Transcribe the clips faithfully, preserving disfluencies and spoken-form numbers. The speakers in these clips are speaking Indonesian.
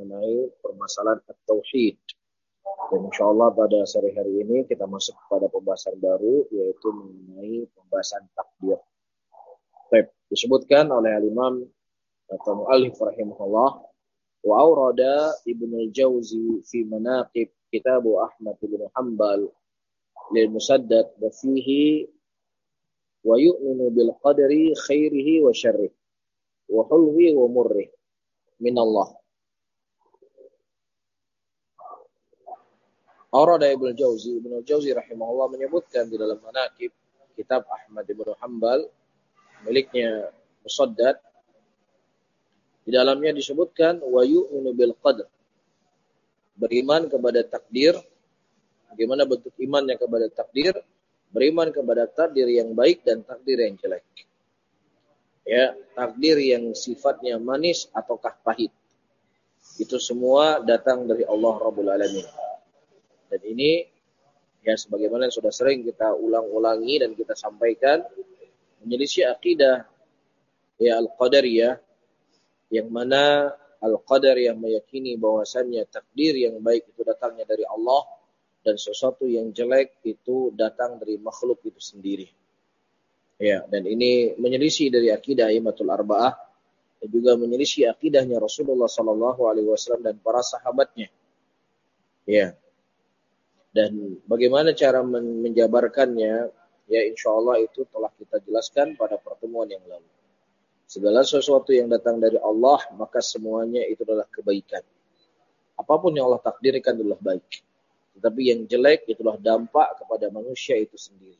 mengenai permasalahan at-tauhid. Dan insyaAllah pada sore hari ini kita masuk pada pembahasan baru, yaitu mengenai pembahasan takdir. Baik, disebutkan oleh al-Imam atau Mu'allif rahimahullah, wa awrada Ibnu al-Jauzi fi manaqib kitab Ahmad bin Hanbal lil Musaddad wa fihi wa yu'minu bil qadri khairihi wa syarrihi wa hulwi wa murrih min Allah. Awrada Ibnu al-Jauzi, Ibnu al-Jauzi rahimahullah menyebutkan di dalam manaqib kitab Ahmad bin Hanbal miliknya Musaddad, di dalamnya disebutkan wa yu'minu bil qadr, beriman kepada takdir. Bagaimana bentuk imannya kepada takdir? Beriman kepada takdir yang baik dan takdir yang jelek. Ya, takdir yang sifatnya manis ataukah pahit, itu semua datang dari Allah Rabbul Alamin. Dan ini ya sebagaimana yang sudah sering kita ulang-ulangi dan kita sampaikan, menyelisih akidah ya al-qadariyah, yang mana al-qadar yang meyakini bahwasannya takdir yang baik itu datangnya dari Allah dan sesuatu yang jelek itu datang dari makhluk itu sendiri. Ya, dan ini menyelisih dari akidah A'immatul Arba'ah dan juga menyelisih akidahnya Rasulullah sallallahu alaihi wasallam dan para sahabatnya. Ya. Dan bagaimana cara men- menjabarkannya? Ya insyaallah itu telah kita jelaskan pada pertemuan yang lalu. Segala sesuatu yang datang dari Allah, maka semuanya itu adalah kebaikan. Apapun yang Allah takdirkan adalah baik. Tetapi yang jelek itulah dampak kepada manusia itu sendiri.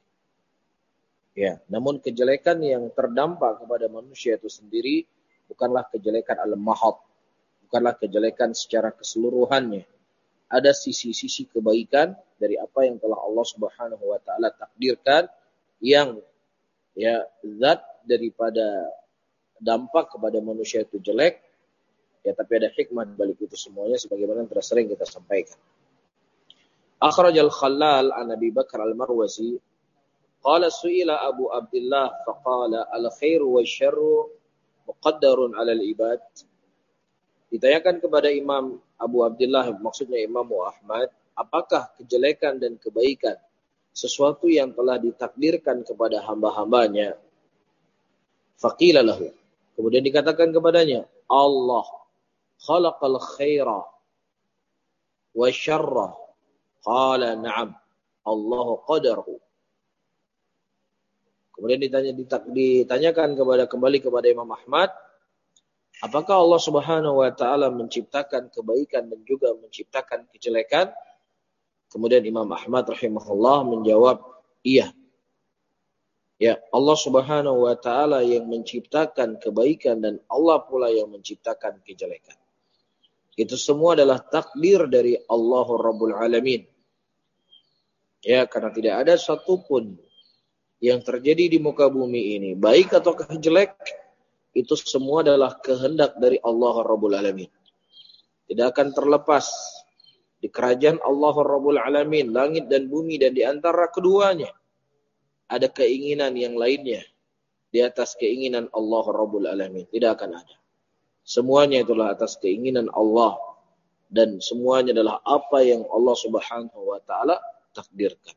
Ya, namun kejelekan yang terdampak kepada manusia itu sendiri bukanlah kejelekan al-mahad, bukanlah kejelekan secara keseluruhannya. Ada sisi-sisi kebaikan dari apa yang telah Allah Subhanahu wa taala takdirkan, yang ya zat daripada dampak kepada manusia itu jelek, ya tapi ada hikmah di balik itu semuanya sebagaimana yang telah sering kita sampaikan. Akhrajal Khallal an Abi Bakar al-Marwazi qala su'ila Abu Abdullah faqala al-khairu wasyarru muqaddarun 'ala al-ibad. Ditanyakan kepada Imam Abu Abdullah, maksudnya Imam Ahmad, apakah kejelekan dan kebaikan sesuatu yang telah ditakdirkan kepada hamba-hambanya? Faqila lahu, kemudian dikatakan kepadanya, Allah khalaqal khaira wa syarra. Qala na'am, Allahu qadarhu. Kemudian ditanya, ditanyakan kepada kembali kepada Imam Ahmad, apakah Allah Subhanahu wa taala menciptakan kebaikan dan juga menciptakan kejelekan? Kemudian Imam Ahmad rahimahullah menjawab, iya. Ya, Allah Subhanahu wa taala yang menciptakan kebaikan dan Allah pula yang menciptakan kejelekan. Itu semua adalah takdir dari Allah Rabbul Alamin. Ya, karena tidak ada satupun yang terjadi di muka bumi ini, baik atau jelek, itu semua adalah kehendak dari Allah Rabbul Alamin. Tidak akan terlepas di kerajaan Allah Rabbul Alamin, langit dan bumi, dan di antara keduanya ada keinginan yang lainnya di atas keinginan Allah Rabbul Alamin. Tidak akan ada. Semuanya itulah atas keinginan Allah, dan semuanya adalah apa yang Allah Subhanahu wa taala takdirkan.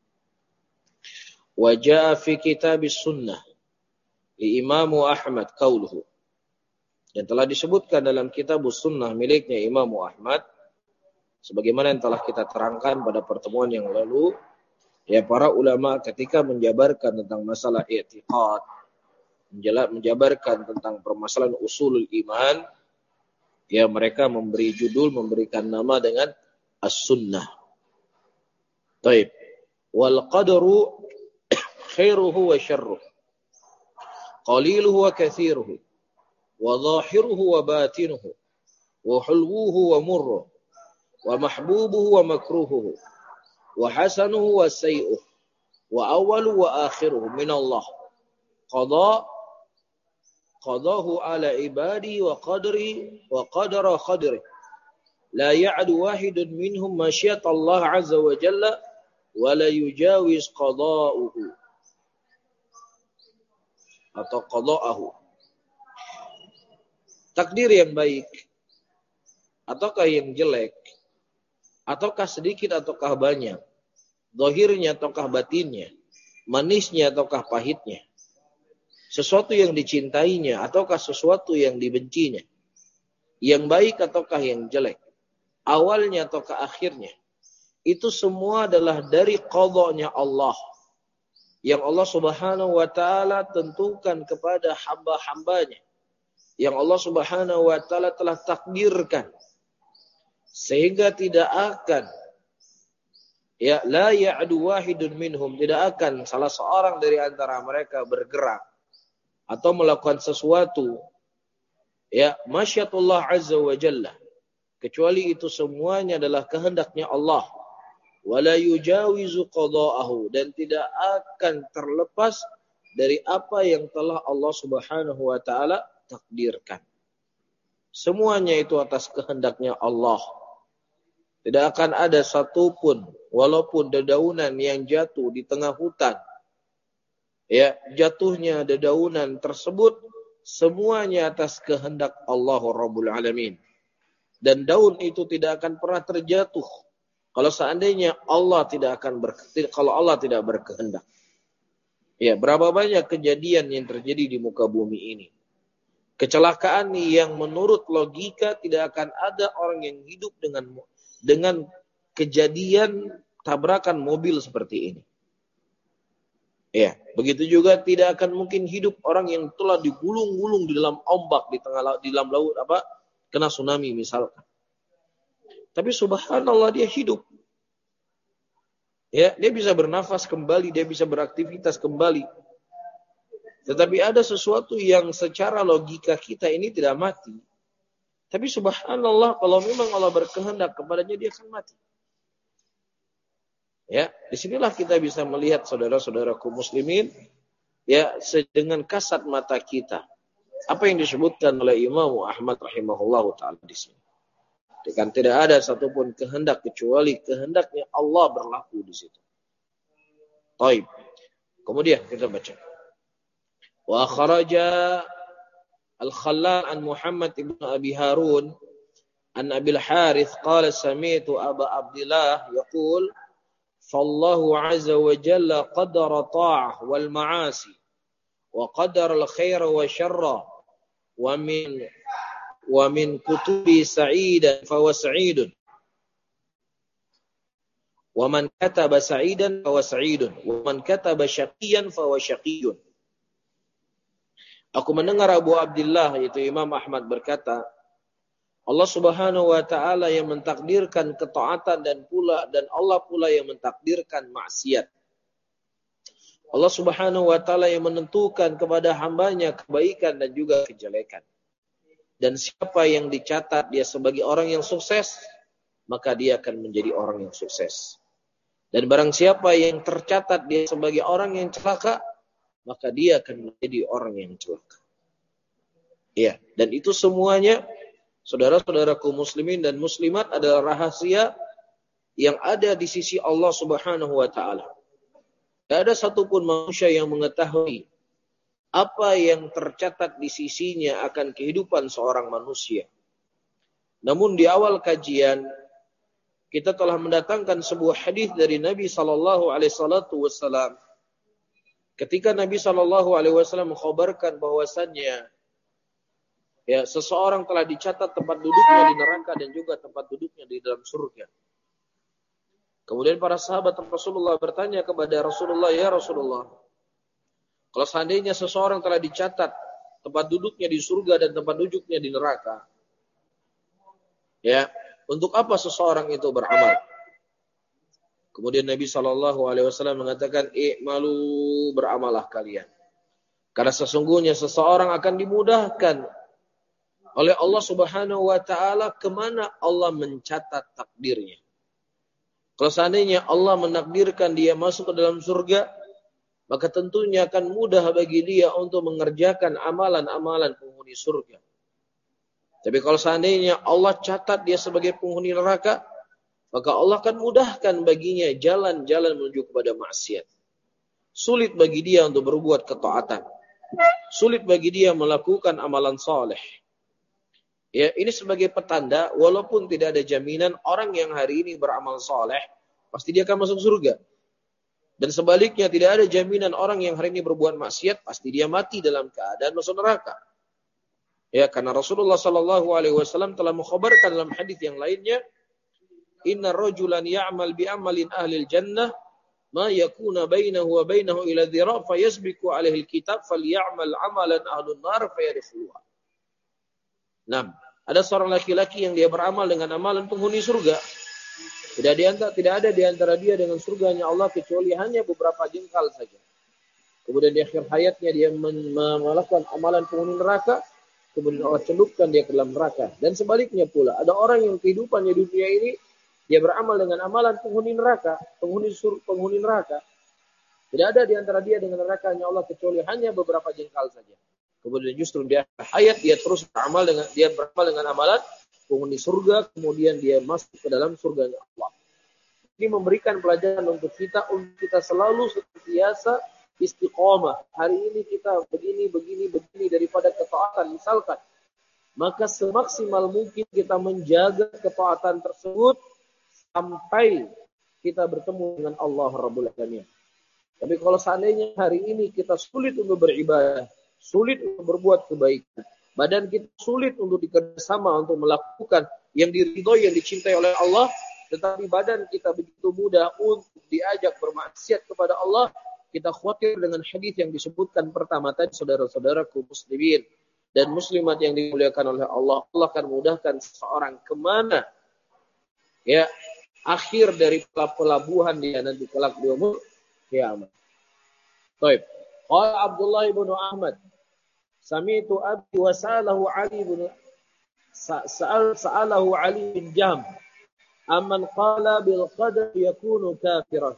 Wa jaa fi kitabis sunnah li Imam Ahmad qauluhu. Yang telah disebutkan dalam kitab sunnah miliknya Imam Ahmad, sebagaimana yang telah kita terangkan pada pertemuan yang lalu, ya para ulama ketika menjabarkan tentang masalah i'tiqad, menjabarkan tentang permasalahan usulul iman, ya mereka memberi judul, memberikan nama dengan as-sunnah. Taib. Wal qadru khairuhu wa syarruhu, qaliluhu wa kathiruhu, wa zahiruhu wa batinuhu, wa hulwuhu wa murruhu, wa mahbubuhu wa makruhuhu, wa hasanuhu wa sayyi'uhu, wa awalu wa akhiruhu min Allah. Qada qadahu ala ibadi wa qadri wa qadara qadri. La ya'du wahidun minhum masyiat Allah azza wa jalla wa la yujawiz qada'uhu atau qada'ahu. Takdir yang baik ataukah yang jelek, ataukah sedikit ataukah banyak, zahirnya ataukah batinnya, manisnya ataukah pahitnya, sesuatu yang dicintainya ataukah sesuatu yang dibencinya, yang baik ataukah yang jelek, awalnya ataukah akhirnya, itu semua adalah dari qadha-nya Allah yang Allah Subhanahu wa taala tentukan kepada hamba-hambanya, yang Allah Subhanahu wa taala telah takdirkan, sehingga tidak akan ya la ya'du wahidun minhum, tidak akan salah seorang dari antara mereka bergerak atau melakukan sesuatu ya masyiatullah azza wa jalla, kecuali itu semuanya adalah kehendaknya Allah. Wala yujawizu qada'ahu, dan tidak akan terlepas dari apa yang telah Allah Subhanahu wa taala takdirkan. Semuanya itu atas kehendaknya Allah. Tidak akan ada satupun, walaupun dedaunan yang jatuh di tengah hutan, ya jatuhnya dedaunan tersebut semuanya atas kehendak Allah Rabbul Alamin. Dan daun itu tidak akan pernah terjatuh kalau seandainya Allah tidak akan ber, kalau Allah tidak berkehendak. Ya, berapa banyak kejadian yang terjadi di muka bumi ini. Kecelakaan yang menurut logika tidak akan ada orang yang hidup dengan dengan kejadian tabrakan mobil seperti ini. Ya, begitu juga tidak akan mungkin hidup orang yang telah digulung-gulung di dalam ombak di tengah laut, di dalam laut apa? Kena tsunami misalkan. Tapi subhanallah dia hidup. Ya, dia bisa bernafas kembali, dia bisa beraktivitas kembali. Tetapi ada sesuatu yang secara logika kita ini tidak mati. Tapi subhanallah kalau memang Allah berkehendak kepadanya dia akan mati. Ya, disinilah kita bisa melihat saudara-saudaraku muslimin ya dengan kasat mata kita. Apa yang disebutkan oleh Imam Ahmad rahimahullahu taala di sini. Dan tidak ada satupun kehendak kecuali kehendaknya Allah berlaku di situ. Baik. Kemudian kita baca. Wa kharaja al-Khallal an Muhammad ibn Abi Harun an Abil Harith qala sami'tu Aba Abdullah yaqul fallahu azza wa jalla qadara ta'ah wal ma'asi wa qadara al-khaira wa syarra wa min wa min kutubi sa'idan fa huwa sa'idun wa man kataba sa'idan fa huwa sa'idun wa man kataba syaqiyan fa huwa syaqiyyun. Aku mendengar Abu Abdullah yaitu Imam Ahmad berkata, Allah Subhanahu wa taala yang mentakdirkan ketaatan dan pula dan Allah pula yang mentakdirkan maksiat. Allah Subhanahu wa taala yang menentukan kepada hambanya kebaikan dan juga kejelekan. Dan siapa yang dicatat dia sebagai orang yang sukses, maka dia akan menjadi orang yang sukses. Dan barang siapa yang tercatat dia sebagai orang yang celaka, maka dia akan menjadi orang yang celaka. Ya, dan itu semuanya saudara-saudaraku muslimin dan muslimat adalah rahasia yang ada di sisi Allah Subhanahu wa taala. Tidak ada satupun manusia yang mengetahui apa yang tercatat di sisinya akan kehidupan seorang manusia. Namun di awal kajian kita telah mendatangkan sebuah hadis dari Nabi sallallahu alaihi wasallam. Ketika Nabi sallallahu alaihi wasallam mengkhabarkan bahwasannya ya seseorang telah dicatat tempat duduknya di neraka dan juga tempat duduknya di dalam surga. Kemudian para sahabat Rasulullah bertanya kepada Rasulullah, ya Rasulullah, kalau seandainya seseorang telah dicatat tempat duduknya di surga dan tempat duduknya di neraka, ya, untuk apa seseorang itu beramal? Kemudian Nabi shallallahu alaihi wasallam mengatakan, i'malu, beramalah kalian. Karena sesungguhnya seseorang akan dimudahkan oleh Allah Subhanahu wa taala kemana Allah mencatat takdirnya. Kalau seandainya Allah menakdirkan dia masuk ke dalam surga, maka tentunya akan mudah bagi dia untuk mengerjakan amalan-amalan penghuni surga. Tapi kalau seandainya Allah catat dia sebagai penghuni neraka, maka Allah akan mudahkan baginya jalan-jalan menuju kepada maksiat. Sulit bagi dia untuk berbuat ketaatan. Sulit bagi dia melakukan amalan saleh. Ya, ini sebagai petanda, walaupun tidak ada jaminan orang yang hari ini beramal soleh, pasti dia akan masuk surga. Dan sebaliknya, tidak ada jaminan orang yang hari ini berbuat maksiat, pasti dia mati dalam keadaan masuk neraka. Ya, karena Rasulullah Shallallahu Alaihi Wasallam telah mengkhabarkan dalam hadis yang lainnya, Inna rajulan ya'mal bi'amalin ahlil jannah, ma yakuna bainahu wa bainahu ila dhira' fayasbiku alaihi alkitab falyamal amalan ahlun nar fayadkhuluha. Nah, ada seorang laki-laki yang dia beramal dengan amalan penghuni surga. Tidak di antara, tidak ada di antara dia dengan surganya Allah kecuali hanya beberapa jengkal saja. Kemudian di akhir hayatnya dia melakukan amalan penghuni neraka, kemudian Allah celupkan dia ke dalam neraka. Dan sebaliknya pula, ada orang yang kehidupannya di dunia ini dia beramal dengan amalan penghuni neraka, penghuni sur, penghuni neraka. Tidak ada di antara dia dengan nerakanya Allah kecuali hanya beberapa jengkal saja. Kemudian justru dia hayat dia terus beramal dengan dia beramal dengan amalan penghuni surga, kemudian dia masuk ke dalam surganya Allah. Ini memberikan pelajaran untuk kita untuk kita selalu senantiasa istiqomah. Hari ini kita begini begini begini daripada ketaatan misalkan, maka semaksimal mungkin kita menjaga ketaatan tersebut sampai kita bertemu dengan Allah Rabbul Alamin. Tapi kalau seandainya hari ini kita sulit untuk beribadah, sulit untuk berbuat kebaikan, badan kita sulit untuk bekerjasama untuk melakukan yang diridhoi, yang dicintai oleh Allah, tetapi badan kita begitu mudah untuk diajak bermaksiat kepada Allah, kita khawatir dengan hadis yang disebutkan pertama tadi, saudara-saudaraku muslimin dan muslimat yang dimuliakan oleh Allah, Allah akan mudahkan seseorang kemana ya akhir dari pelabuhan dia nanti kelak di umur kiamat. Baik. Qala Abdullah ibn Ahmad, sami'tu abi wa sa'alahu Ali bin sa'al sa'alahu Ali bin Jam, amman qala bil qadar yakunu kafiran.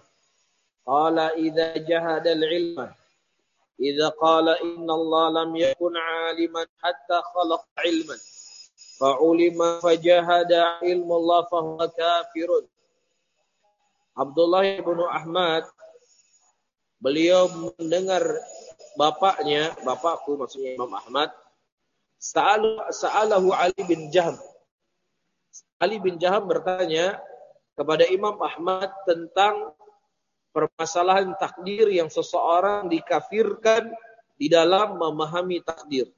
Qala idza jahada al ilma, idza qala inna Allah lam yakun 'aliman hatta khalaqa ilman, fa'ulima fajahada ilmu Allah fahuwa kafirun. Abdullah ibn Ahmad, beliau mendengar bapaknya, bapakku maksudnya Imam Ahmad, sa'alahu Ali bin Jaham. Ali bin Jaham bertanya kepada Imam Ahmad tentang permasalahan takdir yang seseorang dikafirkan di dalam memahami takdir.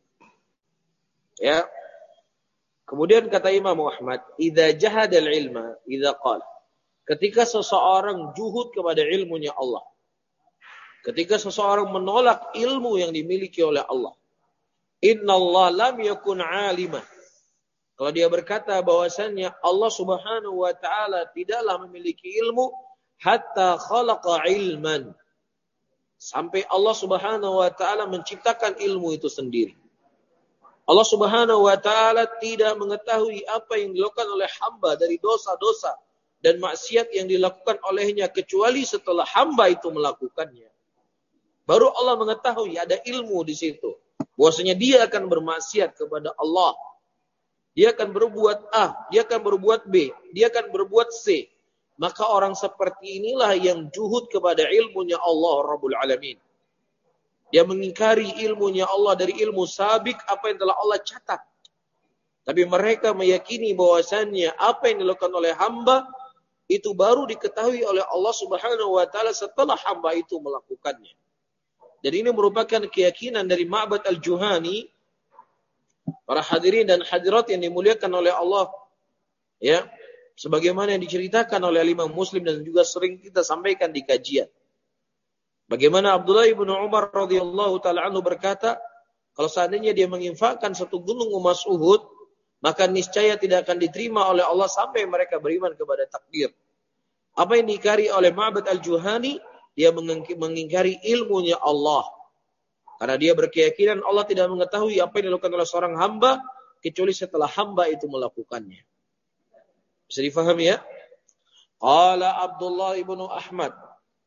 Ya. Kemudian kata Imam Ahmad, idza jahadal ilma, idza qala, ketika seseorang juhud kepada ilmunya Allah, ketika seseorang menolak ilmu yang dimiliki oleh Allah, Inna Allah lam yakun alimah. Kalau dia berkata bahwasannya Allah subhanahu wa ta'ala tidaklah memiliki ilmu, hatta khalaqa ilman, sampai Allah subhanahu wa ta'ala menciptakan ilmu itu sendiri. Allah subhanahu wa ta'ala tidak mengetahui apa yang dilakukan oleh hamba dari dosa-dosa dan maksiat yang dilakukan olehnya, kecuali setelah hamba itu melakukannya. Baru Allah mengetahui, ada ilmu di situ, bahwasanya dia akan bermaksiat kepada Allah. Dia akan berbuat A, dia akan berbuat B, dia akan berbuat C. Maka orang seperti inilah yang juhud kepada ilmunya Allah Rabbul Alamin. Dia mengingkari ilmunya Allah dari ilmu sabik, apa yang telah Allah catat. Tapi mereka meyakini bahwasannya apa yang dilakukan oleh hamba itu baru diketahui oleh Allah Subhanahu wa taala setelah hamba itu melakukannya. Dan ini merupakan keyakinan dari Ma'bad al-Juhani, para hadirin dan hadirat yang dimuliakan oleh Allah. Ya, sebagaimana yang diceritakan oleh Imam Muslim dan juga sering kita sampaikan di kajian. Bagaimana Abdullah ibn Umar radhiyallahu taala anhu berkata, kalau seandainya dia menginfakkan satu gunung emas Uhud, maka niscaya tidak akan diterima oleh Allah sampai mereka beriman kepada takdir. Apa yang diingkari oleh Ma'bad al-Juhani, dia mengingkari ilmunya Allah. Karena dia berkeyakinan Allah tidak mengetahui apa yang dilakukan oleh seorang hamba kecuali setelah hamba itu melakukannya. Bisa difahami ya? Qala Abdullah ibn Ahmad,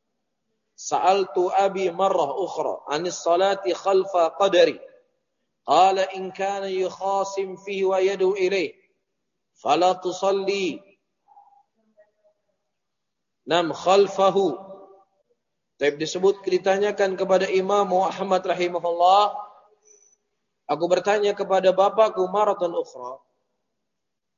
sa'altu abi marrah ukhra anis salati khalfa qadari. Qala in kana yukhasim fihi wa yadu ilayh fala tusalli nam khalfahu. Tapi disebut ditanyakan kepada Imam Muhammad rahimahullah, aku bertanya kepada bapakku maratan ukhra,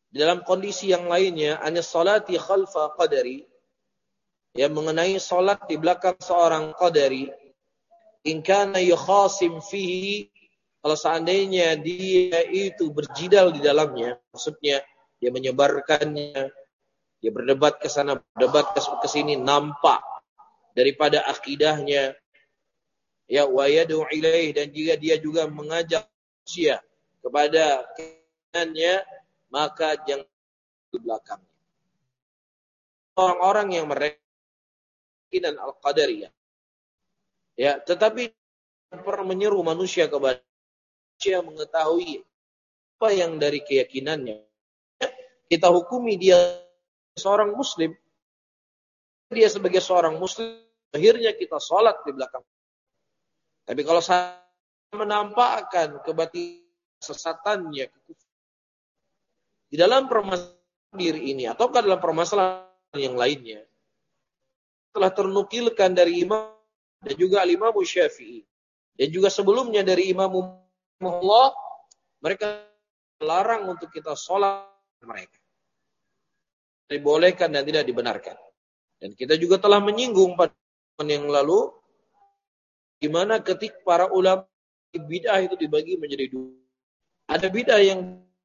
dalam kondisi yang lainnya, anis salati khalfa qadari, yang mengenai salat di belakang seorang qadari, in kana yukhasim fihi, kalau seandainya dia itu berjidal di dalamnya, maksudnya dia menyebarkannya, dia berdebat ke sana, berdebat ke sini, nampak daripada akidahnya, ya wa yad'u ilaih, dan jika dia juga mengajak manusia kepada keinginannya, maka jangan di belakangnya. Orang-orang yang mereka keyakinan al-qadariyah, ya, tetapi pernah menyeru manusia kepada manusia mengetahui apa yang dari keyakinannya. Kita hukumi dia seorang muslim, dia sebagai seorang muslim, akhirnya kita sholat di belakang. Tapi kalau saya menampakkan kebatilan sesatannya di dalam permasalahan diri ini, ataukah dalam permasalahan yang lainnya, telah ternukilkan dari Imam dan juga Imam Syafi'i, dan juga sebelumnya dari Imam Allah, mereka melarang untuk kita sholat mereka. Dibolehkan dan tidak dibenarkan. Dan kita juga telah menyinggung pada yang lalu, di mana ketika para ulama bid'ah itu dibagi menjadi dua. Ada bid'ah yang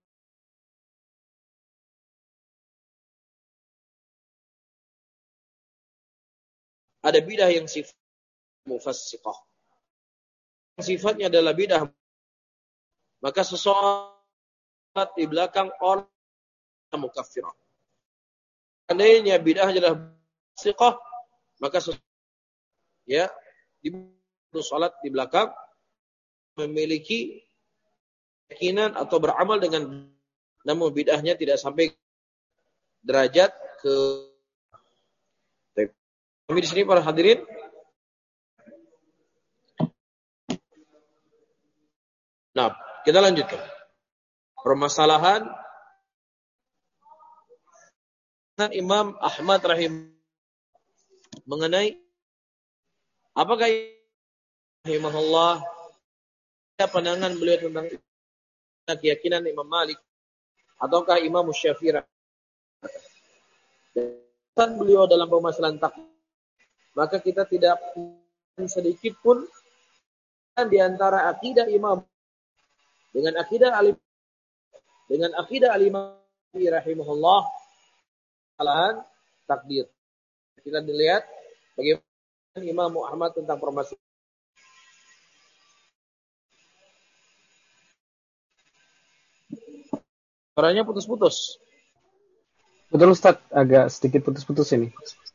ada bid'ah yang sifat mufassiqah. Sifatnya adalah bid'ah. Maka seseorang di belakang orang mukaffirah. Seandainya bid'ah adalah mufassiqah, maka ya di salat di belakang memiliki keyakinan atau beramal dengan, namun bid'ahnya tidak sampai derajat ke. Kami di sini para hadirin, nah kita lanjutkan permasalahan Imam Ahmad rahim mengenai apakah rahimahullah ada pandangan beliau tentang keyakinan Imam Malik ataukah Imam Syafi'i. Dan beliau dalam permasalahan takdir, maka kita tidak sedikit pun di antara akidah Imam dengan akidah alim dengan akidah al-Imam rahimahullah kesalahan takdir. Kita dilihat bagaimana Imam Muhammad tentang permasalahan. Suaranya putus-putus. Betul Ustaz, agak sedikit putus-putus ini.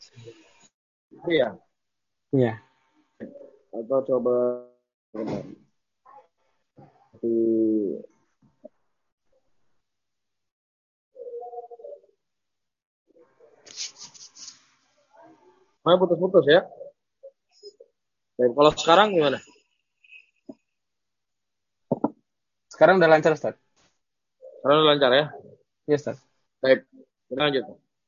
Iya. Iya. Atau coba di mana putus-putus ya. Baik, kalau sekarang gimana? Sekarang udah lancar Ustaz. Sekarang udah lancar ya? Iya Ustaz. Baik, kita lanjut.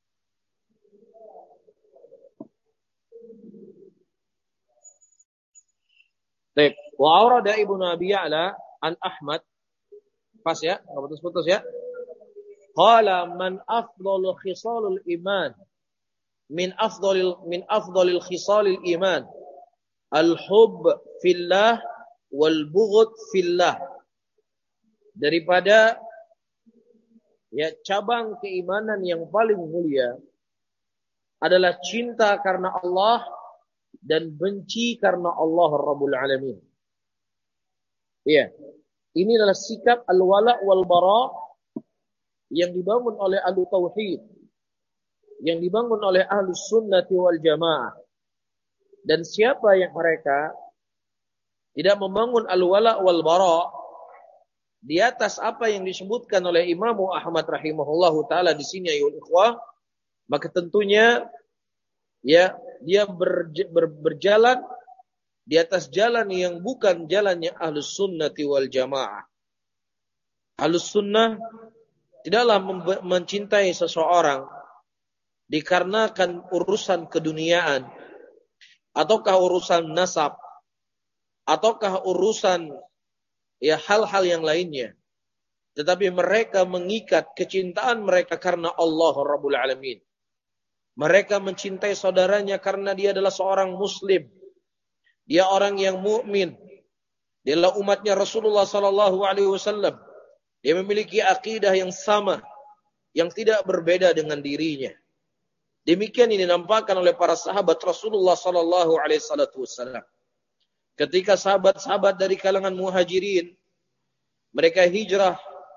Baik, wa awrada Ibnu Abi Ya'la an Ahmad. Pas ya, enggak putus-putus ya. Qala man afdalu khisalul iman min afdalil min afdalil khisalil iman al-hubb fillah wal bughd fillah. Daripada ya cabang keimanan yang paling mulia adalah cinta karena Allah dan benci karena Allah Rabbul Alamin. Iya. Ini adalah sikap al-wala wal bara yang dibangun oleh ahlu tauhid, yang dibangun oleh ahlu sunnati wal jamaah. Dan siapa yang mereka tidak membangun al-wala wal bara di atas apa yang disebutkan oleh Imam Ahmad rahimahullahu taala di sini ayol ikhwah, maka tentunya ya dia berj- ber- berjalan di atas jalan yang bukan jalannya ahlus sunnati wal jamaah. Ahlus sunnah tidaklah mem- mencintai seseorang dikarenakan urusan keduniaan, ataukah urusan nasab, ataukah urusan ya hal-hal yang lainnya. Tetapi mereka mengikat kecintaan mereka karena Allah Rabbul Alamin. Mereka mencintai saudaranya karena dia adalah seorang muslim. Dia orang yang mukmin. Dia adalah umatnya Rasulullah sallallahu alaihi wasallam. Dia memiliki akidah yang sama, yang tidak berbeda dengan dirinya. Demikian ini dinampakkan oleh para sahabat Rasulullah sallallahu alaihi wasallam. Ketika sahabat-sahabat dari kalangan Muhajirin mereka hijrah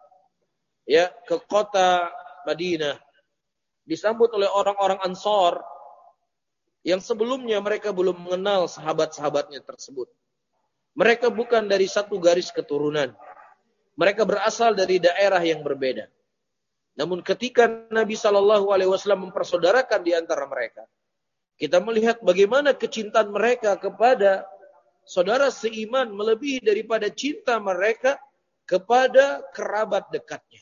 ya ke kota Madinah, disambut oleh orang-orang Ansar yang sebelumnya mereka belum mengenal sahabat-sahabatnya tersebut. Mereka bukan dari satu garis keturunan. Mereka berasal dari daerah yang berbeda. Namun ketika Nabi shallallahu alaihi wasallam mempersaudarakan di antara mereka, kita melihat bagaimana kecintaan mereka kepada saudara seiman melebihi daripada cinta mereka kepada kerabat dekatnya.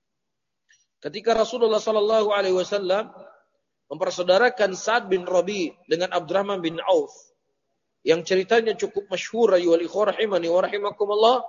Ketika Rasulullah shallallahu alaihi wasallam mempersaudarakan Sa'ad bin Rabi dengan Abdurrahman bin Auf, yang ceritanya cukup masyhur ayyuhal ikhwah rahimani wa rahimakumullah,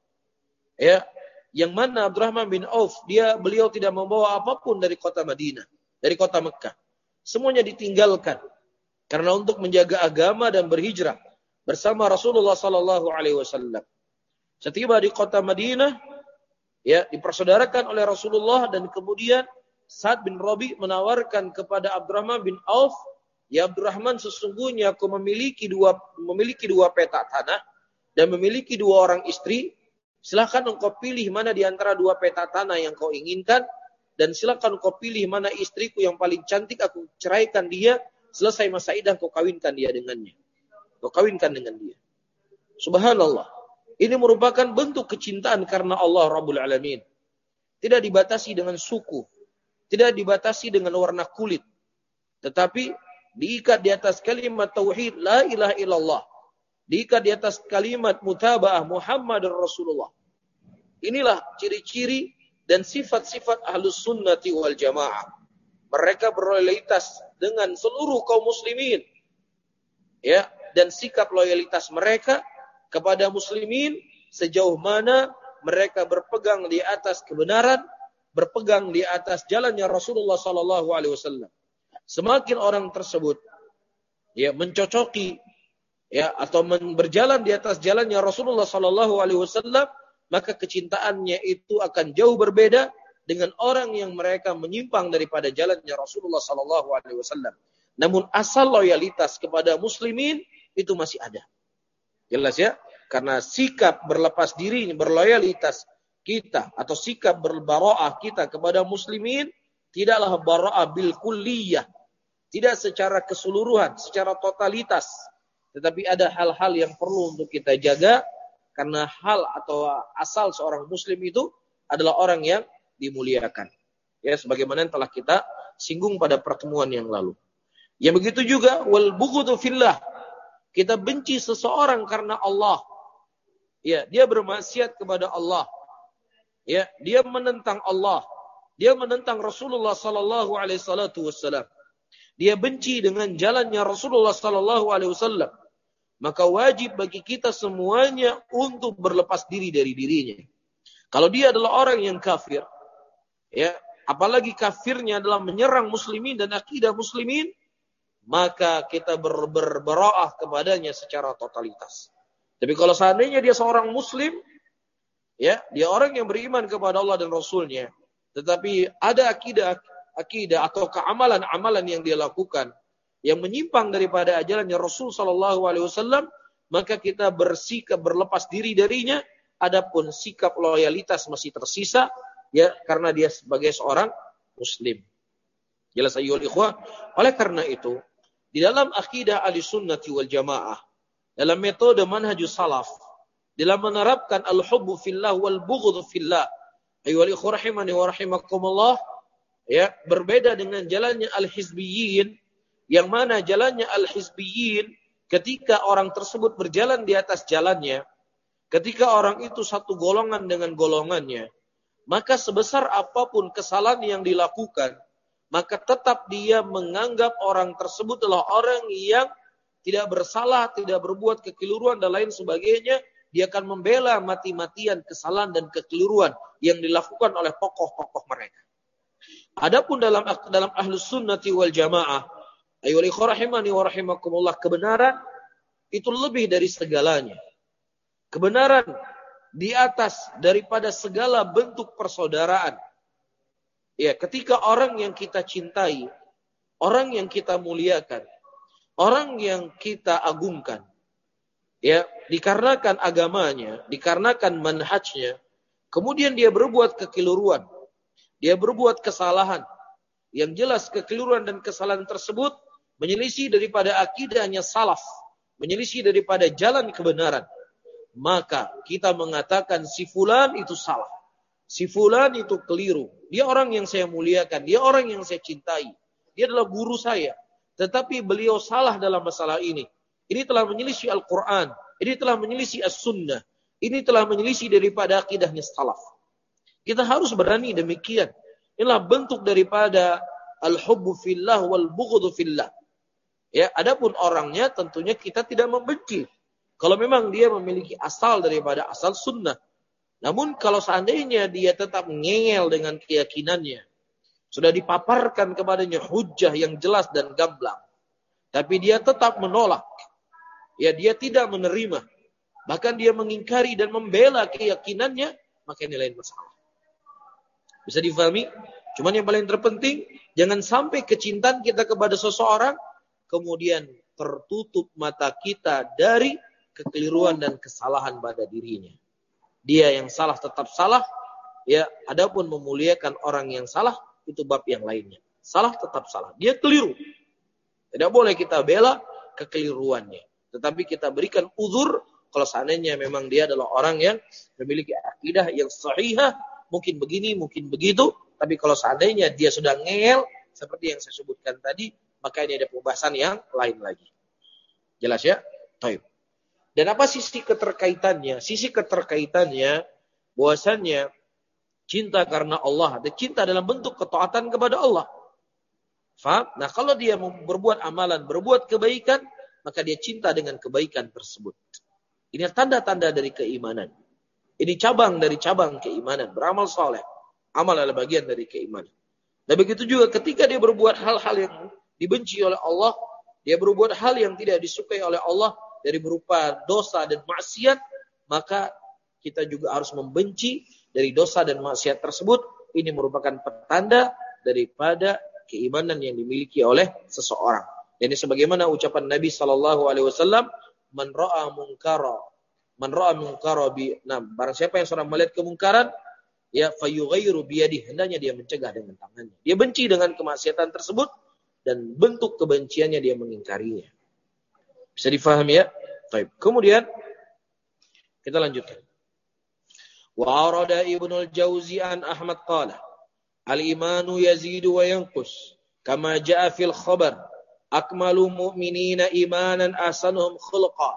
ya, yang mana Abdurrahman bin Auf dia beliau tidak membawa apapun dari kota Madinah, dari kota Mekah. Semuanya ditinggalkan karena untuk menjaga agama dan berhijrah bersama Rasulullah sallallahu alaihi wasallam. Setiba di kota Madinah, ya, dipersaudarakan oleh Rasulullah, dan kemudian Sa'ad bin Rabi menawarkan kepada Abdurrahman bin Auf, ya Abdurrahman, sesungguhnya aku memiliki dua memiliki dua petak tanah dan memiliki dua orang istri. Silakan engkau pilih mana di antara dua petak tanah yang kau inginkan, dan silakan engkau pilih mana istriku yang paling cantik, aku ceraikan dia, selesai masa iddah kau kawinkan dia dengannya. Kau kawinkan dengan dia. Subhanallah. Ini merupakan bentuk kecintaan karena Allah Rabbul Alamin. Tidak dibatasi dengan suku, tidak dibatasi dengan warna kulit, tetapi diikat di atas kalimat tauhid la ilaha illallah, diikat di atas kalimat mutaba'ah Muhammadur Rasulullah. Inilah ciri-ciri dan sifat-sifat ahlus sunnati wal jamaah. Mereka berloyalitas dengan seluruh kaum muslimin, ya, dan sikap loyalitas mereka kepada muslimin sejauh mana mereka berpegang di atas kebenaran, berpegang di atas jalannya Rasulullah sallallahu alaihi wasallam. Semakin orang tersebut ya mencocoki ya atau berjalan di atas jalannya Rasulullah sallallahu alaihi wasallam, maka kecintaannya itu akan jauh berbeda dengan orang yang mereka menyimpang daripada jalannya Rasulullah sallallahu alaihi wasallam. Namun asal loyalitas kepada muslimin itu masih ada. Jelas ya? Karena sikap berlepas diri, berloyalitas kita atau sikap berbara'ah kita kepada muslimin tidaklah bara'ah bil kulliyah, tidak secara keseluruhan, secara totalitas, tetapi ada hal-hal yang perlu untuk kita jaga, karena hal atau asal seorang muslim itu adalah orang yang dimuliakan. Ya, sebagaimana yang telah kita singgung pada pertemuan yang lalu. Yang begitu juga wal bughdhu fillah. Kita benci seseorang karena Allah. Ya, dia bermaksiat kepada Allah. Ya, dia menentang Allah. Dia menentang Rasulullah sallallahu alaihi wasallam. Dia benci dengan jalannya Rasulullah sallallahu alaihi wasallam. Maka wajib bagi kita semuanya untuk berlepas diri dari dirinya. Kalau dia adalah orang yang kafir, ya, apalagi kafirnya adalah menyerang muslimin dan akidah muslimin, maka kita ber, ber, bera'ah kepadanya secara totalitas. Tapi kalau seandainya dia seorang muslim, ya, dia orang yang beriman kepada Allah dan Rasulnya, tetapi ada akidah akidah atau keamalan-amalan yang dia lakukan yang menyimpang daripada ajarannya Rasul sallallahu alaihi wasallam, maka kita bersikap berlepas diri darinya. Adapun sikap loyalitas masih tersisa, ya, karena dia sebagai seorang muslim. Jelas ayyuhal ikhwah. Oleh karena itu, di dalam akidah Ahlussunnah wal Jamaah, dalam metode manhajus salaf, dalam menerapkan al-hubbu fillah wal bughdhu fillah, ayyuhal ikhwah rahimani wa rahimakumullah, ya, berbeda dengan jalannya al-hizbiyyin, yang mana jalannya al-hizbiyyin ketika orang tersebut berjalan di atas jalannya, ketika orang itu satu golongan dengan golongannya, maka sebesar apapun kesalahan yang dilakukan, maka tetap dia menganggap orang tersebut adalah orang yang tidak bersalah, tidak berbuat kekeliruan dan lain sebagainya, dia akan membela mati-matian kesalahan dan kekeliruan yang dilakukan oleh tokoh-tokoh mereka. Adapun dalam dalam Ahlus Sunnati wal Jamaah, ayyuhal ikhwah rahimani wa rahimakumullah, kebenaran itu lebih dari segalanya. Kebenaran di atas daripada segala bentuk persaudaraan. Ya, ketika orang yang kita cintai, orang yang kita muliakan, orang yang kita agungkan, ya, dikarenakan agamanya, dikarenakan manhajnya, kemudian dia berbuat kekeliruan, dia berbuat kesalahan, yang jelas kekeliruan dan kesalahan tersebut menyelisih daripada akidahnya salaf, menyelisih daripada jalan kebenaran, maka kita mengatakan si fulan itu salah, si fulan itu keliru, dia orang yang saya muliakan, dia orang yang saya cintai, dia adalah guru saya, tetapi beliau salah dalam masalah ini. Ini telah menyelisih Al-Quran, ini telah menyelisih As-Sunnah, ini telah menyelisih daripada akidahnya salaf. Kita harus berani demikian. Inilah bentuk daripada al-hubbu fillah wal bughdhu fillah. Ya, adapun orangnya tentunya kita tidak membenci. Kalau memang dia memiliki asal daripada asal sunnah. Namun kalau seandainya dia tetap ngeyel dengan keyakinannya, sudah dipaparkan kepadanya hujjah yang jelas dan gamblang, tapi dia tetap menolak, ya dia tidak menerima, bahkan dia mengingkari dan membela keyakinannya, maka ini lain masalah. Bisa difahami? Cuman yang paling terpenting, jangan sampai kecintaan kita kepada seseorang kemudian tertutup mata kita dari kekeliruan dan kesalahan pada dirinya. Dia yang salah tetap salah, ya, adapun memuliakan orang yang salah itu bab yang lainnya. Salah tetap salah, dia keliru. Tidak boleh kita bela kekeliruannya, tetapi kita berikan uzur kalau seandainya memang dia adalah orang yang memiliki akidah yang sahihah, mungkin begini, mungkin begitu, tapi kalau seandainya dia sudah ngeyel seperti yang saya sebutkan tadi, maka ini ada pembahasan yang lain lagi. Jelas ya? Baik. Dan apa sisi keterkaitannya? Sisi keterkaitannya bahwasannya cinta karena Allah dan cinta dalam bentuk ketaatan kepada Allah. Faham? Nah, kalau dia berbuat amalan, berbuat kebaikan, maka dia cinta dengan kebaikan tersebut. Ini tanda-tanda dari keimanan. Ini cabang dari cabang keimanan. Beramal saleh. Amal adalah bagian dari keimanan. Dan begitu juga ketika dia berbuat hal-hal yang dibenci oleh Allah, dia berbuat hal yang tidak disukai oleh Allah dari berupa dosa dan maksiat, maka kita juga harus membenci dari dosa dan maksiat tersebut. Ini merupakan petanda daripada keimanan yang dimiliki oleh seseorang. Dan ini sebagaimana ucapan Nabi sallallahu alaihi wasallam, "Man ra'a munkara, man ra'a munkara bi..." Nah, barang siapa yang seorang melihat kemungkaran, ya fayughayyiru bi yadihi, hendaknya dia mencegah dengan tangannya. Dia benci dengan kemaksiatan tersebut dan bentuk kebenciannya dia mengingkarinya. Bisa difahami ya? Baik. Kemudian kita lanjutkan. Wa arada Ibnul Jauzi an Ahmad qala, al-imanu yazidu wa yanqus kama jaa fil khabar, akmalu mu'minina imanan ahsanuhum khuluqa.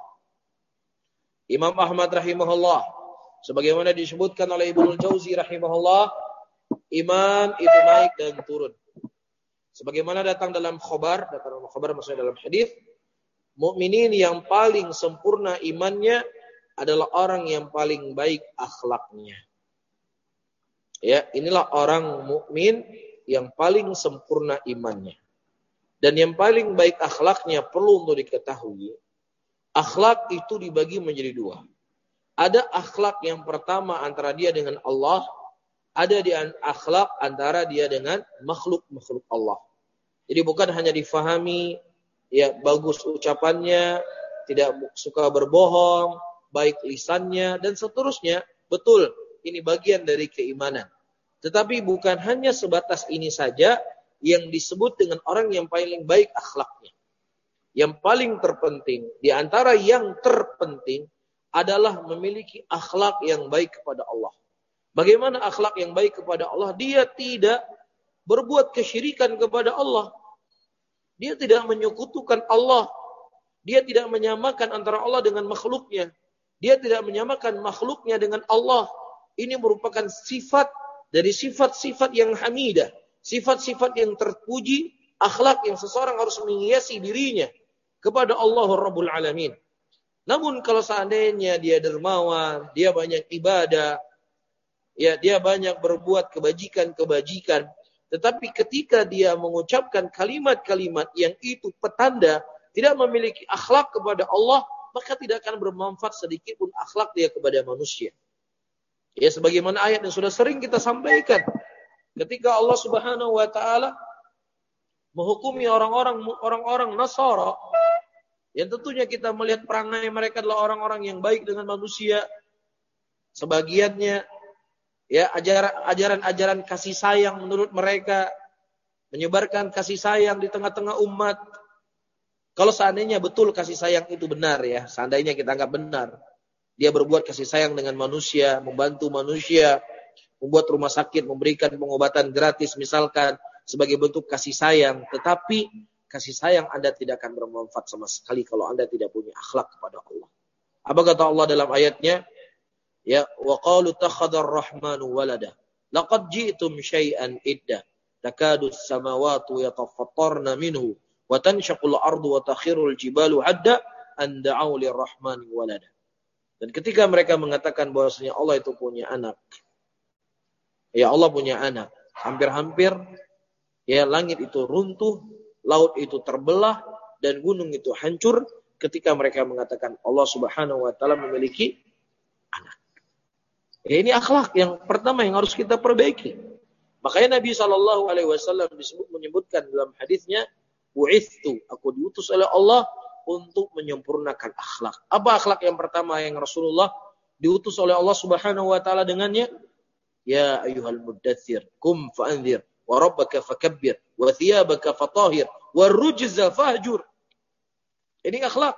Imam Ahmad rahimahullah, sebagaimana disebutkan oleh Ibnul Jauzi rahimahullah, iman itu naik dan turun. Sebagaimana datang dalam khabar, datang dalam khabar maksudnya dalam hadis, mukminin yang paling sempurna imannya adalah orang yang paling baik akhlaknya. Ya, inilah orang mukmin yang paling sempurna imannya. Dan yang paling baik akhlaknya perlu untuk diketahui, akhlak itu dibagi menjadi dua. Ada akhlak yang pertama antara dia dengan Allah, ada di akhlak antara dia dengan makhluk-makhluk Allah. Jadi bukan hanya difahami, ya bagus ucapannya, tidak suka berbohong, baik lisannya, dan seterusnya. Betul, ini bagian dari keimanan. Tetapi bukan hanya sebatas ini saja yang disebut dengan orang yang paling baik akhlaknya. Yang paling terpenting, di antara yang terpenting adalah memiliki akhlak yang baik kepada Allah. Bagaimana akhlak yang baik kepada Allah? Dia tidak berbuat kesyirikan kepada Allah. Dia tidak menyekutukan Allah. Dia tidak menyamakan antara Allah dengan makhluknya. Dia tidak menyamakan makhluknya dengan Allah. Ini merupakan sifat dari sifat-sifat yang hamidah. Sifat-sifat yang terpuji. Akhlak yang seseorang harus menghiasi dirinya kepada Allah Rabbul Alamin. Namun kalau seandainya dia dermawan, dia banyak ibadah, ya dia banyak berbuat kebajikan-kebajikan, tetapi ketika dia mengucapkan kalimat-kalimat yang itu petanda tidak memiliki akhlak kepada Allah, maka tidak akan bermanfaat sedikit pun akhlak dia kepada manusia. Ya sebagaimana ayat yang sudah sering kita sampaikan, ketika Allah Subhanahu wa taala menghukumi orang-orang orang-orang Nasara, yang tentunya kita melihat perangai mereka adalah orang-orang yang baik dengan manusia. Sebagiannya ya ajaran-ajaran kasih sayang menurut mereka, menyebarkan kasih sayang di tengah-tengah umat. Kalau seandainya betul kasih sayang itu benar ya, seandainya kita anggap benar, dia berbuat kasih sayang dengan manusia, membantu manusia, membuat rumah sakit, memberikan pengobatan gratis misalkan sebagai bentuk kasih sayang, tetapi kasih sayang Anda tidak akan bermanfaat sama sekali kalau Anda tidak punya akhlak kepada Allah. Apa kata Allah dalam ayatnya? Ya, wa qalu takhadar rahmanu walada. Laqad ji'tum syai'an idda. Takadu as-samawati yatafattarna minhu wa tanshaqul ardu wa takhirul jibalu hadda an da'u lirrahmani walada. Dan ketika mereka mengatakan bahwasanya Allah itu punya anak. Ya Allah punya anak. Hampir-hampir ya langit itu runtuh, laut itu terbelah, dan gunung itu hancur ketika mereka mengatakan Allah Subhanahu wa taala memiliki anak. Ya, ini akhlak yang pertama yang harus kita perbaiki. Makanya Nabi shallallahu alaihi wasallam disebut menyebutkan dalam hadisnya, "Bu'itsu, aku diutus oleh Allah untuk menyempurnakan akhlak." Apa akhlak yang pertama yang Rasulullah diutus oleh Allah Subhanahu wa taala dengannya? Ya ayyuhal muddatsir, kum fa'anzir, wa rabbaka fakabbir, wa thiyabaka fatahhir, wa rujza fahjur. Ini akhlak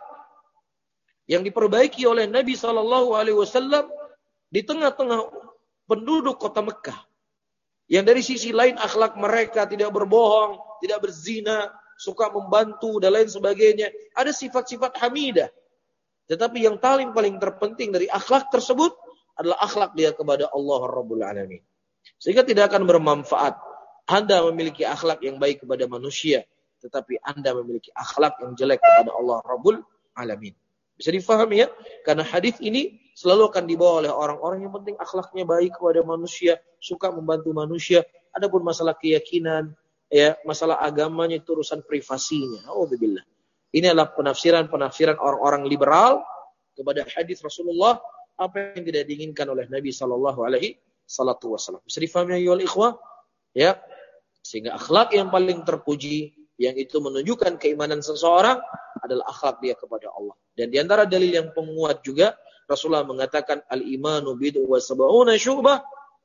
yang diperbaiki oleh Nabi shallallahu alaihi wasallam di tengah-tengah penduduk kota Mekah, yang dari sisi lain akhlak mereka tidak berbohong, tidak berzina, suka membantu dan lain sebagainya. Ada sifat-sifat hamidah. Tetapi yang paling paling terpenting dari akhlak tersebut adalah akhlak dia kepada Allah Rabbul Alamin. Sehingga tidak akan bermanfaat Anda memiliki akhlak yang baik kepada manusia, tetapi Anda memiliki akhlak yang jelek kepada Allah Rabbul Alamin. Bisa difahami ya? Karena hadis ini selalu akan dibawa oleh orang-orang yang penting akhlaknya baik kepada manusia, suka membantu manusia. Adapun masalah keyakinan, ya, masalah agamanya itu urusan privasinya. Alhamdulillah. Ini adalah penafsiran-penafsiran orang-orang liberal kepada hadis Rasulullah, apa yang tidak diinginkan oleh Nabi sallallahu alaihi wasallam. Bisa difahami ya ikhwah? Ya. Sehingga akhlak yang paling terpuji, yang itu menunjukkan keimanan seseorang, adalah akhlak dia kepada Allah. Dan di antara dalil yang penguat juga, Rasulullah mengatakan al-imanu bid'u wa sab'una syu'bah,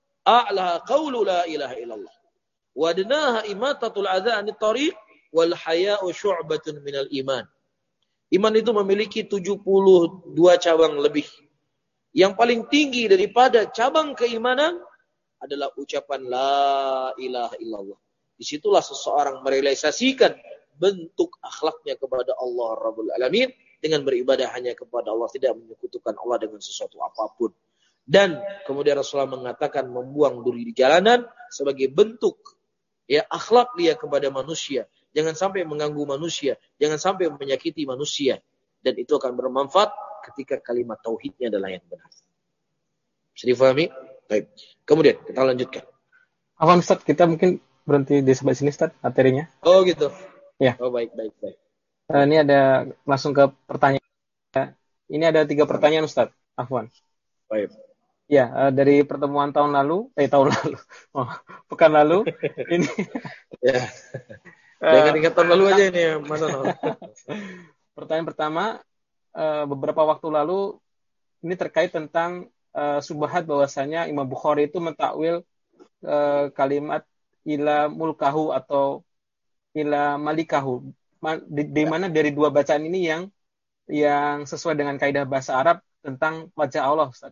a'laha qawlu la ilaha illallah, wa adnaha imatatul adza 'anit thariq, wal haya'u syu'batun minal iman. Iman itu memiliki tujuh puluh dua cabang lebih. Yang paling tinggi daripada cabang keimanan adalah ucapan la ilaha illallah. Disitulah seseorang merealisasikan bentuk akhlaknya kepada Allah Rabbul Alamin dengan beribadah hanya kepada Allah, tidak menyekutukan Allah dengan sesuatu apapun. Dan kemudian Rasulullah mengatakan membuang duri di jalanan sebagai bentuk ya akhlak dia kepada manusia. Jangan sampai mengganggu manusia, jangan sampai menyakiti manusia, dan itu akan bermanfaat ketika kalimat tauhidnya adalah yang benar. Bisa difahami? Baik. Kemudian kita lanjutkan. Apa Ustaz, kita mungkin berhenti di sebelah sini Ustaz, materinya. Oh gitu. Ya. Oh baik, baik, baik. Uh, ini ada langsung ke pertanyaan. Ini ada tiga pertanyaan Ustaz. Afwan. Baik. Ya, uh, dari pertemuan tahun lalu, eh tahun lalu, oh, pekan lalu, ini. Ya. Jangan ingat tahun lalu aja ini, Mas Ano. Pertanyaan pertama, uh, beberapa waktu lalu, ini terkait tentang uh, subhat bahwasanya Imam Bukhari itu mentakwil uh, kalimat ila mulkahu atau ila malikahu, di, di mana dari dua bacaan ini yang yang sesuai dengan kaidah bahasa Arab tentang wajah Allah, Ustaz.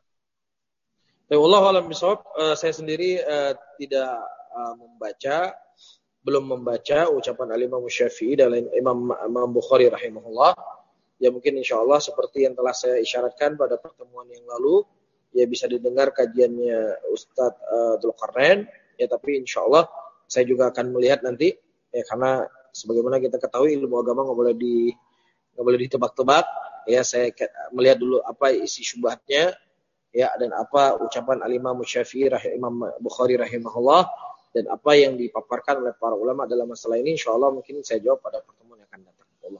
Wallahu a'lam bishawab. Uh, saya sendiri uh, tidak uh, membaca, belum membaca ucapan Al-Imam Syafi'i dan Imam, Imam Bukhari rahimahullah. Ya mungkin insyaallah seperti yang telah saya isyaratkan pada pertemuan yang lalu, ya bisa didengar kajiannya Ustadz uh, Dzulqarnain. Ya tapi insyaallah saya juga akan melihat nanti, ya karena sebagaimana kita ketahui ilmu agama nggak boleh di nggak boleh ditebak-tebak, ya saya melihat dulu apa isi syubhatnya, ya, dan apa ucapan al-Imam Syafi'i rahimahullah, Imam Bukhari rahimahullah, dan apa yang dipaparkan oleh para ulama dalam masalah ini. Insyaallah mungkin saya jawab pada pertemuan yang akan datang. Allah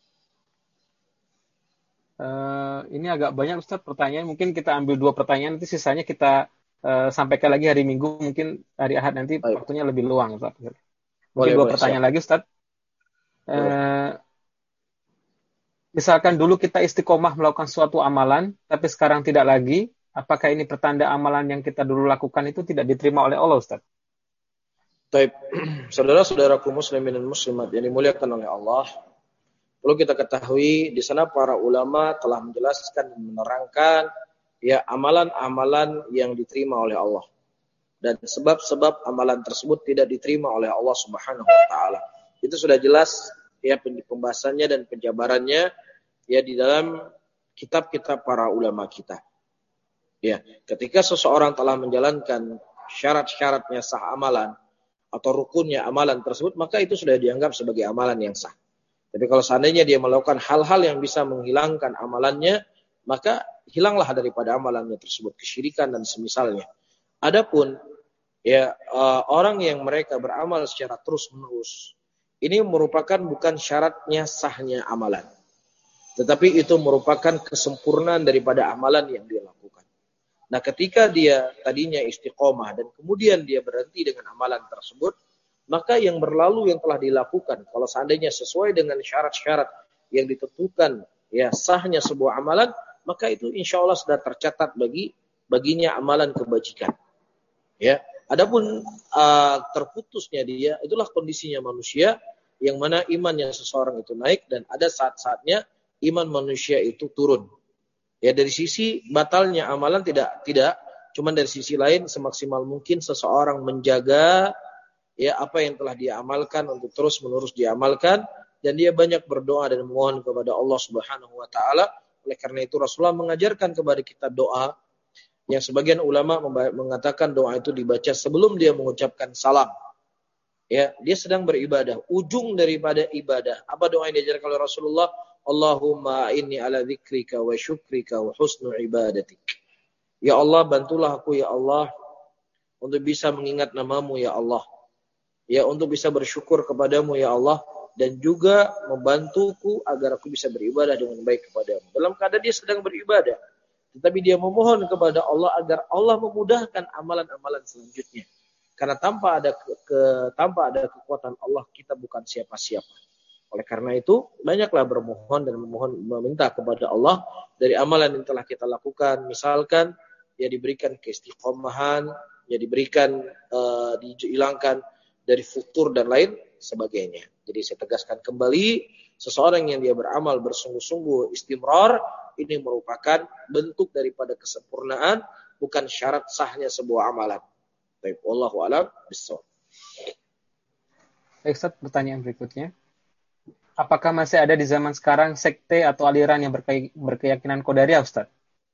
Uh, ini agak banyak Ustaz pertanyaan. Mungkin kita ambil dua pertanyaan, nanti sisanya kita uh, sampaikan lagi hari Minggu, mungkin hari Ahad nanti Baik. waktunya lebih luang Ustaz. Mungkin Boleh, dua boleh, pertanyaan siap. lagi Ustaz. Uh, misalkan dulu kita istiqomah melakukan suatu amalan, tapi sekarang tidak lagi, apakah ini pertanda amalan yang kita dulu lakukan itu tidak diterima oleh Allah Ustaz? Baik, saudara-saudaraku muslimin dan muslimat yang dimuliakan oleh Allah, perlu kita ketahui di sana para ulama telah menjelaskan dan menerangkan ya amalan-amalan yang diterima oleh Allah dan sebab-sebab amalan tersebut tidak diterima oleh Allah Subhanahu wa taala. Itu sudah jelas ya pembahasannya dan penjabarannya ya di dalam kitab-kitab para ulama kita. Ya, ketika seseorang telah menjalankan syarat-syaratnya sah amalan atau rukunnya amalan tersebut, maka itu sudah dianggap sebagai amalan yang sah. Tapi kalau seandainya dia melakukan hal-hal yang bisa menghilangkan amalannya, maka hilanglah daripada amalannya tersebut, kesyirikan dan semisalnya. Adapun ya uh, orang yang mereka beramal secara terus-menerus, ini merupakan bukan syaratnya sahnya amalan, tetapi itu merupakan kesempurnaan daripada amalan yang dia lakukan. Nah, ketika dia tadinya istiqomah dan kemudian dia berhenti dengan amalan tersebut, maka yang berlalu yang telah dilakukan, kalau seandainya sesuai dengan syarat-syarat yang ditentukan ya sahnya sebuah amalan, maka itu insya Allah sudah tercatat bagi baginya amalan kebajikan. Ya, adapun uh, terputusnya dia, itulah kondisinya manusia, yang mana imannya seseorang itu naik dan ada saat-saatnya iman manusia itu turun. Ya, dari sisi batalnya amalan tidak tidak, cuman dari sisi lain semaksimal mungkin seseorang menjaga ya apa yang telah dia amalkan untuk terus menerus diamalkan, dan dia banyak berdoa dan memohon kepada Allah Subhanahu wa taala. Oleh karena itu Rasulullah mengajarkan kepada kita doa yang sebagian ulama mengatakan doa itu dibaca sebelum dia mengucapkan salam. Ya, dia sedang beribadah, ujung daripada ibadah. Apa doa yang diajarkan oleh Rasulullah? Allahumma inni ala dzikrika wa syukrika wa husnu ibadatik. Ya Allah, bantulah aku ya Allah untuk bisa mengingat namamu ya Allah. Ya, untuk bisa bersyukur kepadamu ya Allah, dan juga membantuku agar aku bisa beribadah dengan baik kepadamu. Dalam keadaan dia sedang beribadah, tetapi dia memohon kepada Allah agar Allah memudahkan amalan-amalan selanjutnya. Karena tanpa ada ke, ke tanpa ada kekuatan Allah, kita bukan siapa-siapa. Oleh karena itu, banyaklah bermohon dan memohon meminta kepada Allah dari amalan yang telah kita lakukan. Misalkan ya diberikan keistiqomahan, ya diberikan uh, dihilangkan dari futur dan lain sebagainya. Jadi saya tegaskan kembali, seseorang yang dia beramal bersungguh-sungguh istimrar, ini merupakan bentuk daripada kesempurnaan, bukan syarat sahnya sebuah amalan. Baik, wallahu a'lam bishawab. Baik, Ustaz, pertanyaan berikutnya. Apakah masih ada di zaman sekarang sekte atau aliran yang berke- berkeyakinan qadariyah, Ustaz?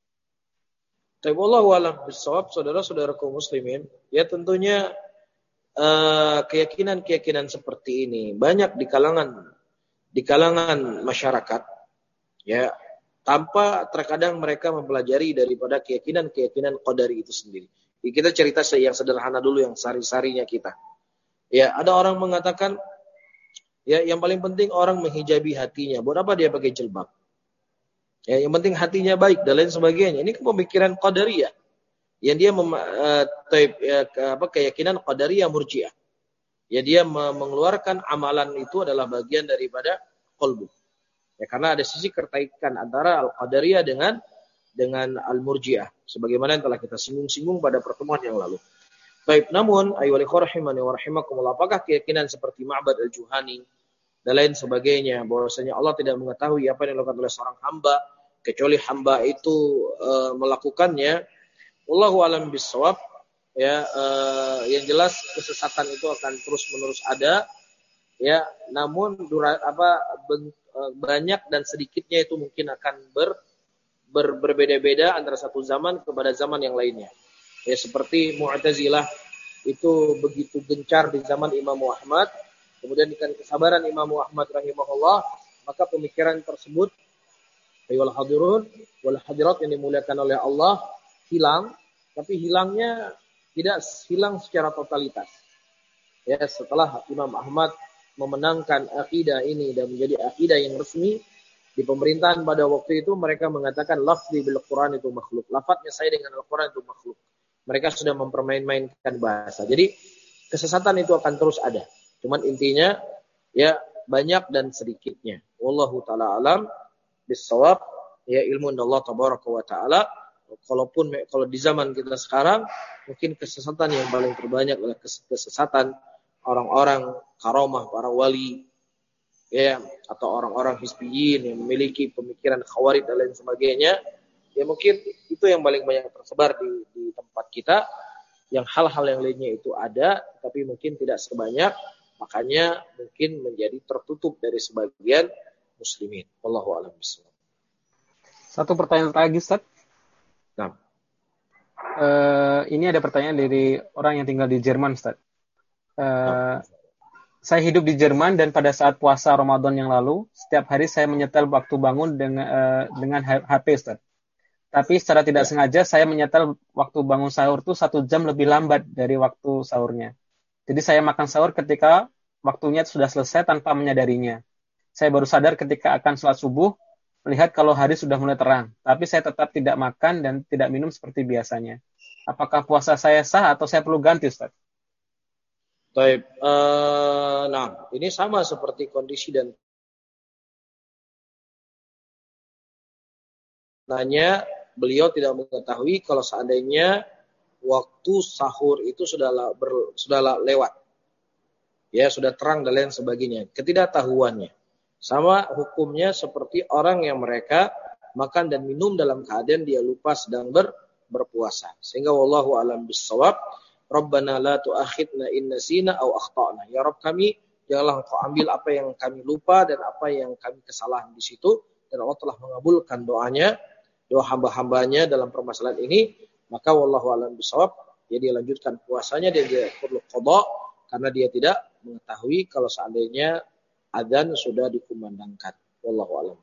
Baik, wallahu a'lam bishawab, saudara-saudaraku muslimin. Ya, tentunya Uh, keyakinan-keyakinan seperti ini banyak di kalangan di kalangan masyarakat, ya, tanpa terkadang mereka mempelajari daripada keyakinan-keyakinan qadari itu sendiri. Jadi kita cerita yang sederhana dulu, yang sari-sarinya kita. Ya, ada orang mengatakan, ya, yang paling penting orang menghijabi hatinya. Buat apa dia pakai jilbab? Ya, yang penting hatinya baik dan lain sebagainya. Ini pemikiran qadariyah. Yang dia mem, uh, taib, ya, ke, apa, keyakinan qadariyah murji'ah. Ya, dia mengeluarkan amalan itu adalah bagian daripada qalbu. Ya, karena ada sisi keterkaitan antara al-qadariyah dengan dengan al-murji'ah, sebagaimana yang telah kita singgung-singgung pada pertemuan yang lalu. Baik, namun ayyuhal ikhwah rahimani wa rahimakumullah, apakah keyakinan seperti Ma'bad al-Juhani dan lain sebagainya, bahwasanya Allah tidak mengetahui apa yang dilakukan oleh seorang hamba kecuali hamba itu uh, melakukannya? Wallahu a'lam bishawab. Ya, uh, yang jelas kesesatan itu akan terus-menerus ada. Ya, namun dura, apa ben, uh, banyak dan sedikitnya itu mungkin akan ber, ber berbeda-beda antara satu zaman kepada zaman yang lainnya. Ya, seperti Mu'tazilah itu begitu gencar di zaman Imam Ahmad, kemudian dengan kesabaran Imam Ahmad rahimahullah, maka pemikiran tersebut Ayyuhal hadirun wal hadirat yang dimuliakan oleh Allah hilang, tapi hilangnya tidak hilang secara totalitas. Ya, setelah Imam Ahmad memenangkan akidah ini dan menjadi akidah yang resmi di pemerintahan pada waktu itu, mereka mengatakan lafzi bil Quran itu makhluk. Lafadznya saya dengan Al-Quran itu makhluk. Mereka sudah mempermain-mainkan bahasa. Jadi kesesatan itu akan terus ada. Cuman intinya ya banyak dan sedikitnya. Wallahu taala alam bisawab. Ya, ilmu Allah tabaraka wa taala. Kalaupun kalau di zaman kita sekarang mungkin kesesatan yang paling terbanyak adalah kesesatan orang-orang karamah, para wali, ya, atau orang-orang hizbiyin yang memiliki pemikiran khawarij dan lain sebagainya. Ya mungkin itu yang paling banyak tersebar di, di tempat kita. Yang hal-hal yang lainnya itu ada, tapi mungkin tidak sebanyak. Makanya mungkin menjadi tertutup dari sebagian muslimin. Wallahu a'lam bishawab. Satu pertanyaan lagi, Ustaz. Nah. Uh, ini ada pertanyaan dari orang yang tinggal di Jerman, Ustaz. Uh, nah. Saya hidup di Jerman dan pada saat puasa Ramadan yang lalu, setiap hari saya menyetel waktu bangun dengan, uh, dengan H P, Ustaz. Tapi secara tidak ya. sengaja saya menyetel waktu bangun sahur itu satu jam lebih lambat dari waktu sahurnya. Jadi saya makan sahur ketika waktunya sudah selesai tanpa menyadarinya. Saya baru sadar ketika akan sholat subuh, melihat kalau hari sudah mulai terang. Tapi saya tetap tidak makan dan tidak minum seperti biasanya. Apakah puasa saya sah atau saya perlu ganti, Ustaz? Baik, uh, nah ini sama seperti kondisi dan nanya. Beliau tidak mengetahui kalau seandainya waktu sahur itu sudah ber, sudah lewat, ya sudah terang dan lain sebagainya. Ketidaktahuannya sama hukumnya seperti orang yang mereka makan dan minum dalam keadaan dia lupa sedang ber, berpuasa. Sehingga wallahu a'lam bishawab. Rabbana la tu'akhidna in nasina aw akhtana. Ya Rabb kami, janganlah Engkau ambil apa yang kami lupa dan apa yang kami kesalahan di situ. Dan Allah telah mengabulkan doanya, doa hamba-hambanya dalam permasalahan ini, maka wallahu a'lam bishawab, ya dia lanjutkan puasanya, dia tidak perlu qada karena dia tidak mengetahui kalau seandainya adzan sudah dikumandangkan. Wallahu a'lam.